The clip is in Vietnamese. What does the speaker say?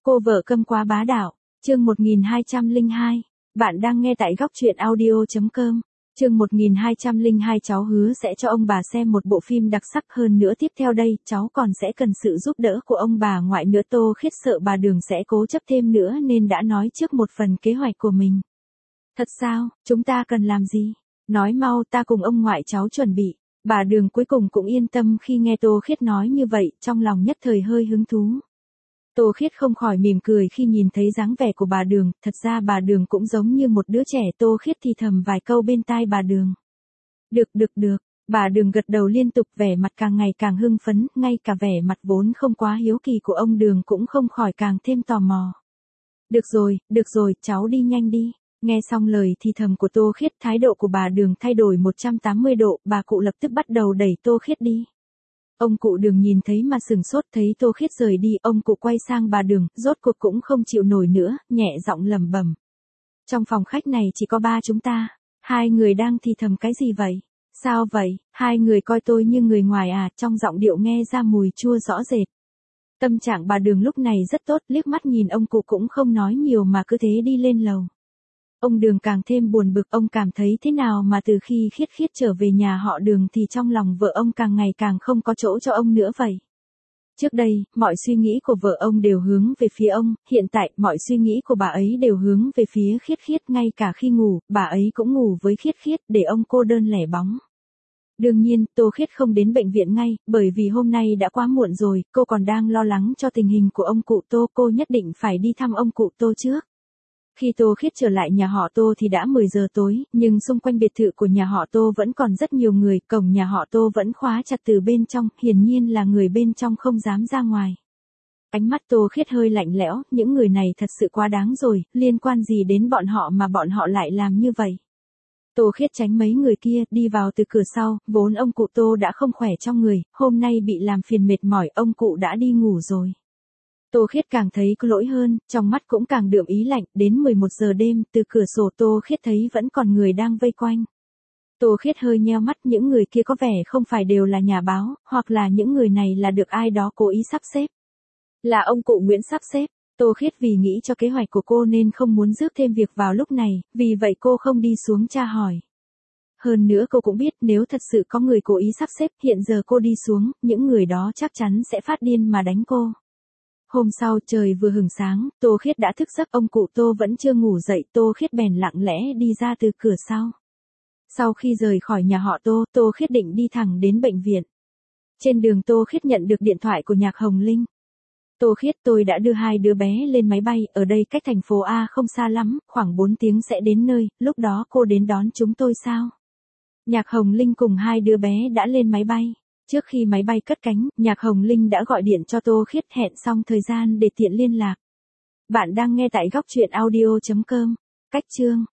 Cô vợ câm quá bá đạo, chương 1202. Bạn đang nghe tại góc truyện audio.com. Chương 1202 cháu hứa sẽ cho ông bà xem một bộ phim đặc sắc hơn nữa tiếp theo đây, cháu còn sẽ cần sự giúp đỡ của ông bà ngoại nữa. Tô Khiết sợ bà Đường sẽ cố chấp thêm nữa nên đã nói trước một phần kế hoạch của mình. Thật sao, chúng ta cần làm gì? Nói mau, ta cùng ông ngoại cháu chuẩn bị. Bà Đường cuối cùng cũng yên tâm khi nghe Tô Khiết nói như vậy, trong lòng nhất thời hơi hứng thú. Tô Khiết không khỏi mỉm cười khi nhìn thấy dáng vẻ của bà Đường, thật ra bà Đường cũng giống như một đứa trẻ. Tô Khiết thì thầm vài câu bên tai bà Đường. Được, bà Đường gật đầu liên tục, vẻ mặt càng ngày càng hưng phấn, ngay cả vẻ mặt vốn không quá hiếu kỳ của ông Đường cũng không khỏi càng thêm tò mò. Được rồi, cháu đi nhanh đi. Nghe xong lời thì thầm của Tô Khiết, thái độ của bà Đường thay đổi 180 độ, bà cụ lập tức bắt đầu đẩy Tô Khiết đi. Ông cụ Đường nhìn thấy mà sửng sốt, thấy Tô Khiết rời đi, ông cụ quay sang bà Đường, rốt cuộc cũng không chịu nổi nữa, nhẹ giọng lẩm bẩm. Trong phòng khách này chỉ có ba chúng ta, hai người đang thì thầm cái gì vậy? Sao vậy, hai người coi tôi như người ngoài à? Trong giọng điệu nghe ra mùi chua rõ rệt. Tâm trạng bà Đường lúc này rất tốt, liếc mắt nhìn ông cụ cũng không nói nhiều mà cứ thế đi lên lầu. Ông Đường càng thêm buồn bực, ông cảm thấy thế nào mà từ khi Khiết trở về nhà họ Đường thì trong lòng vợ ông càng ngày càng không có chỗ cho ông nữa vậy. Trước đây, mọi suy nghĩ của vợ ông đều hướng về phía ông, hiện tại mọi suy nghĩ của bà ấy đều hướng về phía Khiết, ngay cả khi ngủ, bà ấy cũng ngủ với Khiết, để ông cô đơn lẻ bóng. Đương nhiên, Tô Khiết không đến bệnh viện ngay, bởi vì hôm nay đã quá muộn rồi, cô còn đang lo lắng cho tình hình của ông cụ Tô, cô nhất định phải đi thăm ông cụ Tô trước. Khi Tô Khiết trở lại nhà họ Tô thì đã 10 giờ tối, nhưng xung quanh biệt thự của nhà họ Tô vẫn còn rất nhiều người, cổng nhà họ Tô vẫn khóa chặt từ bên trong, hiển nhiên là người bên trong không dám ra ngoài. Ánh mắt Tô Khiết hơi lạnh lẽo, những người này thật sự quá đáng rồi, liên quan gì đến bọn họ mà bọn họ lại làm như vậy. Tô Khiết tránh mấy người kia, đi vào từ cửa sau, vốn ông cụ Tô đã không khỏe trong người, hôm nay bị làm phiền mệt mỏi, ông cụ đã đi ngủ rồi. Tô Khiết càng thấy có lỗi hơn, trong mắt cũng càng đượm ý lạnh, đến 11 giờ đêm, từ cửa sổ Tô Khiết thấy vẫn còn người đang vây quanh. Tô Khiết hơi nheo mắt, những người kia có vẻ không phải đều là nhà báo, hoặc là những người này là được ai đó cố ý sắp xếp. Là ông cụ Nguyễn sắp xếp. Tô Khiết vì nghĩ cho kế hoạch của cô nên không muốn rước thêm việc vào lúc này, vì vậy cô không đi xuống tra hỏi. Hơn nữa cô cũng biết nếu thật sự có người cố ý sắp xếp, hiện giờ cô đi xuống, những người đó chắc chắn sẽ phát điên mà đánh cô. Hôm sau trời vừa hửng sáng, Tô Khiết đã thức giấc, ông cụ Tô vẫn chưa ngủ dậy, Tô Khiết bèn lặng lẽ đi ra từ cửa sau. Sau khi rời khỏi nhà họ Tô, Tô Khiết định đi thẳng đến bệnh viện. Trên đường Tô Khiết nhận được điện thoại của Nhạc Hồng Linh. Tô Khiết, tôi đã đưa hai đứa bé lên máy bay, ở đây cách thành phố A không xa lắm, khoảng 4 tiếng sẽ đến nơi, lúc đó cô đến đón chúng tôi sao? Nhạc Hồng Linh cùng hai đứa bé đã lên máy bay. Trước khi máy bay cất cánh, Nhạc Hồng Linh đã gọi điện cho Tô Khiết, hẹn xong thời gian để tiện liên lạc. Bạn đang nghe tại góc truyện audio.com. Cách chương